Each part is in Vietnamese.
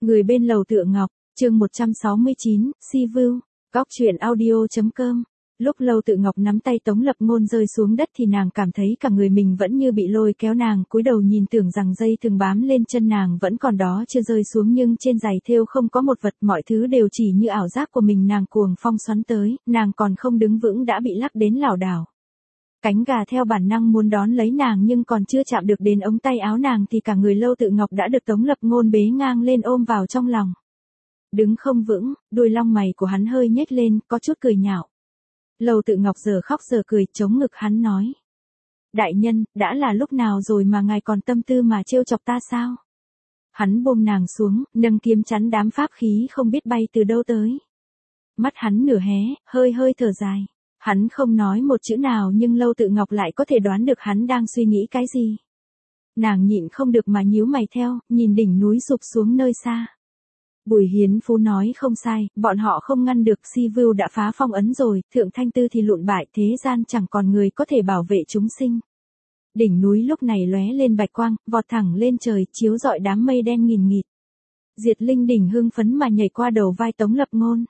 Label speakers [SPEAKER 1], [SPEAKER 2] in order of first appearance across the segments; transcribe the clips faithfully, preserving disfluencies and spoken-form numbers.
[SPEAKER 1] Người bên lầu Tựa Ngọc, chương một trăm sáu mươi chín, Si View, góc truyện audio chấm com. Lúc Lâu Tự Ngọc nắm tay Tống Lập Ngôn rơi xuống đất thì nàng cảm thấy cả người mình vẫn như bị lôi kéo, nàng cúi đầu nhìn tưởng rằng dây thường bám lên chân nàng vẫn còn đó chưa rơi xuống, nhưng trên giày thêu không có một vật, mọi thứ đều chỉ như ảo giác của mình. Nàng cuồng phong xoắn tới, nàng còn không đứng vững đã bị lắc đến lảo đảo. Cánh gà theo bản năng muốn đón lấy nàng nhưng còn chưa chạm được đến ống tay áo nàng thì cả người Lâu Tự Ngọc đã được Tống Lập Ngôn bế ngang lên ôm vào trong lòng. Đứng không vững, đuôi lông mày của hắn hơi nhếch lên, có chút cười nhạo. Lâu Tự Ngọc giờ khóc giờ cười, chống ngực hắn nói: "Đại nhân, đã là lúc nào rồi mà ngài còn tâm tư mà trêu chọc ta sao?" Hắn buông nàng xuống, nâng kiếm chắn đám pháp khí không biết bay từ đâu tới. Mắt hắn nửa hé, hơi hơi thở dài. Hắn không nói một chữ nào nhưng Lâu Tự Ngọc lại có thể đoán được hắn đang suy nghĩ cái gì. Nàng nhịn không được mà nhíu mày theo, nhìn đỉnh núi sụp xuống nơi xa. Bùi Hiến Phú nói không sai, bọn họ không ngăn được, Si View đã phá phong ấn rồi, Thượng Thanh Tư thì lụn bại, thế gian chẳng còn người có thể bảo vệ chúng sinh. Đỉnh núi lúc này lóe lên bạch quang, vọt thẳng lên trời, chiếu rọi đám mây đen nghìn nghịt. Diệt Linh đỉnh hưng phấn mà nhảy qua đầu vai Tống Lập Ngôn.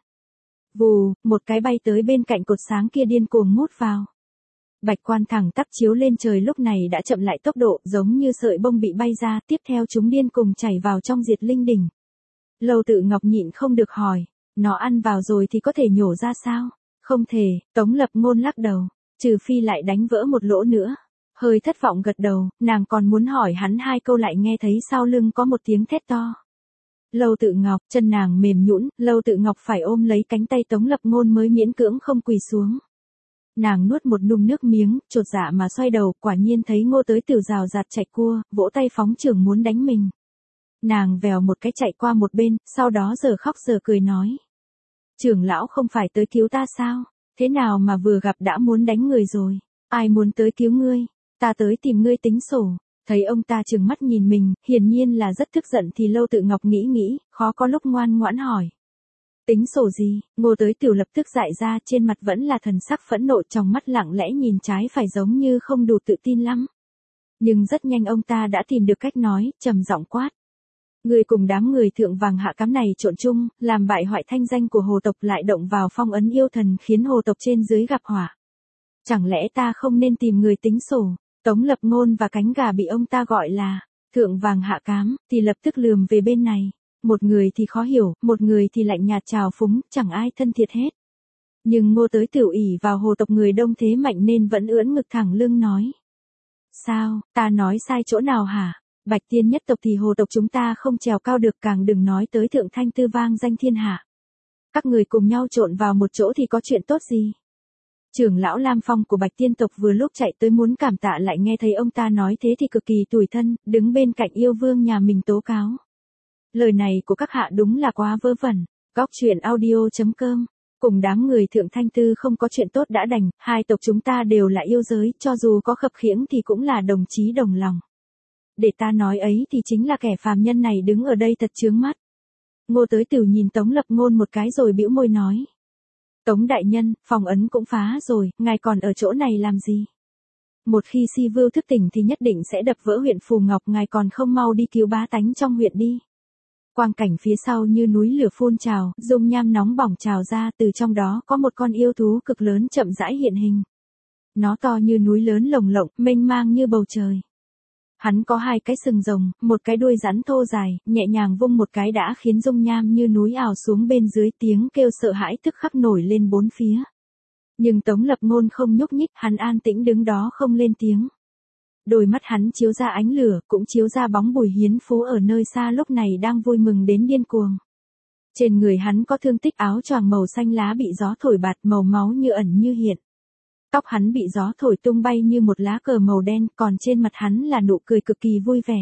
[SPEAKER 1] Vù, một cái bay tới bên cạnh cột sáng kia điên cuồng mút vào. Bạch quan thẳng tắp chiếu lên trời lúc này đã chậm lại tốc độ, giống như sợi bông bị bay ra, tiếp theo chúng điên cùng chảy vào trong Diệt Linh đỉnh. Lâu Tự Ngọc nhịn không được hỏi, nó ăn vào rồi thì có thể nhổ ra sao? Không thể, Tống Lập Ngôn lắc đầu, trừ phi lại đánh vỡ một lỗ nữa. Hơi thất vọng gật đầu, nàng còn muốn hỏi hắn hai câu lại nghe thấy sau lưng có một tiếng thét to. Lâu Tự Ngọc, chân nàng mềm nhũn, Lâu Tự Ngọc phải ôm lấy cánh tay Tống Lập Ngôn mới miễn cưỡng không quỳ xuống. Nàng nuốt một ngụm nước miếng, chột dạ mà xoay đầu, quả nhiên thấy Ngô Tới Tiểu rào rạt chạy cua, vỗ tay phóng chưởng muốn đánh mình. Nàng vèo một cái chạy qua một bên, sau đó giờ khóc giờ cười nói: "Trưởng lão không phải tới cứu ta sao? Thế nào mà vừa gặp đã muốn đánh người rồi? Ai muốn tới cứu ngươi? Ta tới tìm ngươi tính sổ." Thấy ông ta trừng mắt nhìn mình, hiển nhiên là rất tức giận thì Lâu Tự Ngọc nghĩ nghĩ, khó có lúc ngoan ngoãn hỏi: "Tính sổ gì?" Ngô Tới Tiểu lập tức dại ra, trên mặt vẫn là thần sắc phẫn nộ, trong mắt lặng lẽ nhìn trái phải giống như không đủ tự tin lắm. Nhưng rất nhanh ông ta đã tìm được cách nói, trầm giọng quát: "Ngươi cùng đám người thượng vàng hạ cám này trộn chung, làm bại hoại thanh danh của hồ tộc, lại động vào phong ấn yêu thần, khiến hồ tộc trên dưới gặp họa. Chẳng lẽ ta không nên tìm người tính sổ?" Tống Lập Ngôn và cánh gà bị ông ta gọi là thượng vàng hạ cám, thì lập tức lườm về bên này. Một người thì khó hiểu, một người thì lạnh nhạt trào phúng, chẳng ai thân thiệt hết. Nhưng Ngô Tới Tiểu ỷ vào hồ tộc người đông thế mạnh nên vẫn ưỡn ngực thẳng lưng nói: "Sao, ta nói sai chỗ nào hả? Bạch Tiên nhất tộc thì hồ tộc chúng ta không trèo cao được, càng đừng nói tới Thượng Thanh Tư vang danh thiên hạ. Các người cùng nhau trộn vào một chỗ thì có chuyện tốt gì?" Trưởng lão Lam Phong của Bạch Tiên tộc vừa lúc chạy tới muốn cảm tạ, lại nghe thấy ông ta nói thế thì cực kỳ tủi thân, đứng bên cạnh yêu vương nhà mình tố cáo: "Lời này của các hạ đúng là quá vớ vẩn." Góc truyện audio chấm com. Cùng đám người Thượng Thanh Tư không có chuyện tốt đã đành, hai tộc chúng ta đều là yêu giới, cho dù có khập khiễng thì cũng là đồng chí đồng lòng. Để ta nói ấy thì chính là kẻ phàm nhân này đứng ở đây thật chướng mắt. Ngô Tới Tiểu nhìn Tống Lập Ngôn một cái rồi bĩu môi nói: "Tống đại nhân, phong ấn cũng phá rồi, ngài còn ở chỗ này làm gì? Một khi Si View thức tỉnh thì nhất định sẽ đập vỡ huyện Phù Ngọc, ngài còn không mau đi cứu bá tánh trong huyện đi." Quang cảnh phía sau như núi lửa phun trào, dung nham nóng bỏng trào ra, từ trong đó có một con yêu thú cực lớn chậm rãi hiện hình. Nó to như núi lớn lồng lộng, mênh mang như bầu trời. Hắn có hai cái sừng rồng, một cái đuôi rắn thô dài, nhẹ nhàng vung một cái đã khiến dung nham như núi ào xuống bên dưới, tiếng kêu sợ hãi tức khắc nổi lên bốn phía. Nhưng Tống Lập Ngôn không nhúc nhích, hắn an tĩnh đứng đó không lên tiếng. Đôi mắt hắn chiếu ra ánh lửa, cũng chiếu ra bóng Bùi Hiến Phú ở nơi xa lúc này đang vui mừng đến điên cuồng. Trên người hắn có thương tích, áo choàng màu xanh lá bị gió thổi bạt, màu máu như ẩn như hiện. Tóc hắn bị gió thổi tung bay như một lá cờ màu đen, còn trên mặt hắn là nụ cười cực kỳ vui vẻ.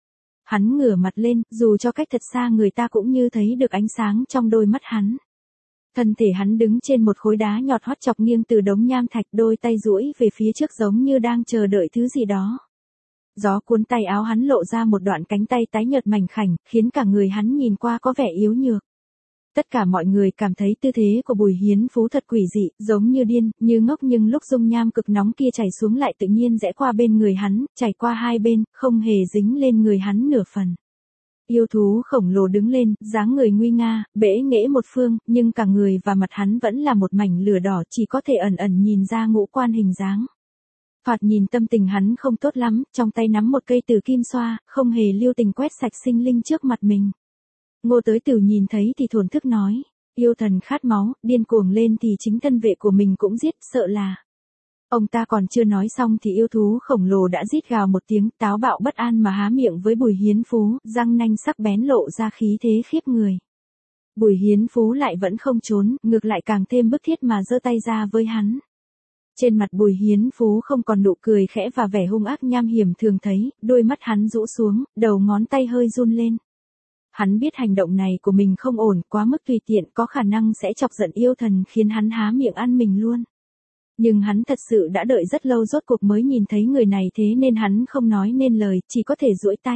[SPEAKER 1] Hắn ngửa mặt lên, dù cho cách thật xa người ta cũng như thấy được ánh sáng trong đôi mắt hắn. Thân thể hắn đứng trên một khối đá nhọt hót chọc nghiêng từ đống nham thạch, đôi tay duỗi về phía trước giống như đang chờ đợi thứ gì đó. Gió cuốn tay áo hắn lộ ra một đoạn cánh tay tái nhợt mảnh khảnh, khiến cả người hắn nhìn qua có vẻ yếu nhược. Tất cả mọi người cảm thấy tư thế của Bùi Hiến Phú thật quỷ dị, giống như điên, như ngốc, nhưng lúc dung nham cực nóng kia chảy xuống lại tự nhiên rẽ qua bên người hắn, chảy qua hai bên, không hề dính lên người hắn nửa phần. Yêu thú khổng lồ đứng lên, dáng người nguy nga, bẽ nghễ một phương, nhưng cả người và mặt hắn vẫn là một mảnh lửa đỏ, chỉ có thể ẩn ẩn nhìn ra ngũ quan hình dáng. Thoạt nhìn tâm tình hắn không tốt lắm, trong tay nắm một cây tử kim xoa, không hề lưu tình quét sạch sinh linh trước mặt mình. Ngô Tới Tử nhìn thấy thì thổn thức nói, yêu thần khát máu, điên cuồng lên thì chính thân vệ của mình cũng giết, sợ là. Ông ta còn chưa nói xong thì yêu thú khổng lồ đã rít gào một tiếng, táo bạo bất an mà há miệng với Bùi Hiến Phú, răng nanh sắc bén lộ ra khí thế khiếp người. Bùi Hiến Phú lại vẫn không trốn, ngược lại càng thêm bức thiết mà giơ tay ra với hắn. Trên mặt Bùi Hiến Phú không còn nụ cười khẽ và vẻ hung ác nham hiểm thường thấy, đôi mắt hắn rũ xuống, đầu ngón tay hơi run lên. Hắn biết hành động này của mình không ổn, quá mức tùy tiện, có khả năng sẽ chọc giận yêu thần khiến hắn há miệng ăn mình luôn. Nhưng hắn thật sự đã đợi rất lâu rốt cuộc mới nhìn thấy người này, thế nên hắn không nói nên lời, chỉ có thể duỗi tay.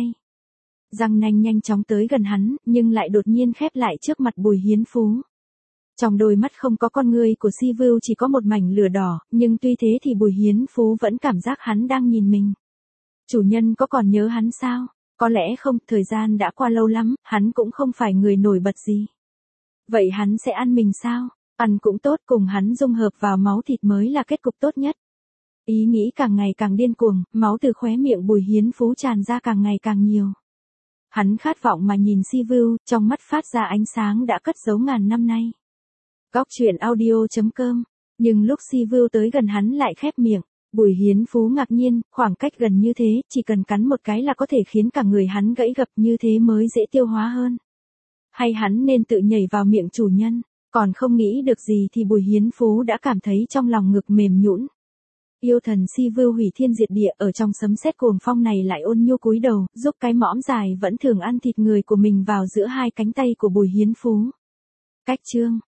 [SPEAKER 1] Răng nanh nhanh chóng tới gần hắn, nhưng lại đột nhiên khép lại trước mặt Bùi Hiến Phú. Trong đôi mắt không có con ngươi của Si Vưu chỉ có một mảnh lửa đỏ, nhưng tuy thế thì Bùi Hiến Phú vẫn cảm giác hắn đang nhìn mình. Chủ nhân có còn nhớ hắn sao? Có lẽ không, thời gian đã qua lâu lắm, hắn cũng không phải người nổi bật gì. Vậy hắn sẽ ăn mình sao? Ăn cũng tốt, cùng hắn dung hợp vào máu thịt mới là kết cục tốt nhất. Ý nghĩ càng ngày càng điên cuồng, máu từ khóe miệng Bùi Hiến Phú tràn ra càng ngày càng nhiều. Hắn khát vọng mà nhìn Si Vưu, trong mắt phát ra ánh sáng đã cất giấu ngàn năm nay. Góc truyện audio chấm com. Nhưng lúc Si Vưu tới gần hắn lại khép miệng. Bùi Hiến Phú ngạc nhiên, khoảng cách gần như thế, chỉ cần cắn một cái là có thể khiến cả người hắn gãy gập, như thế mới dễ tiêu hóa hơn. Hay hắn nên tự nhảy vào miệng chủ nhân? Còn không nghĩ được gì thì Bùi Hiến Phú đã cảm thấy trong lòng ngực mềm nhũn. Yêu thần Si Vưu hủy thiên diệt địa ở trong sấm sét cuồng phong này lại ôn nhu cúi đầu, giúp cái mõm dài vẫn thường ăn thịt người của mình vào giữa hai cánh tay của Bùi Hiến Phú. Cách chương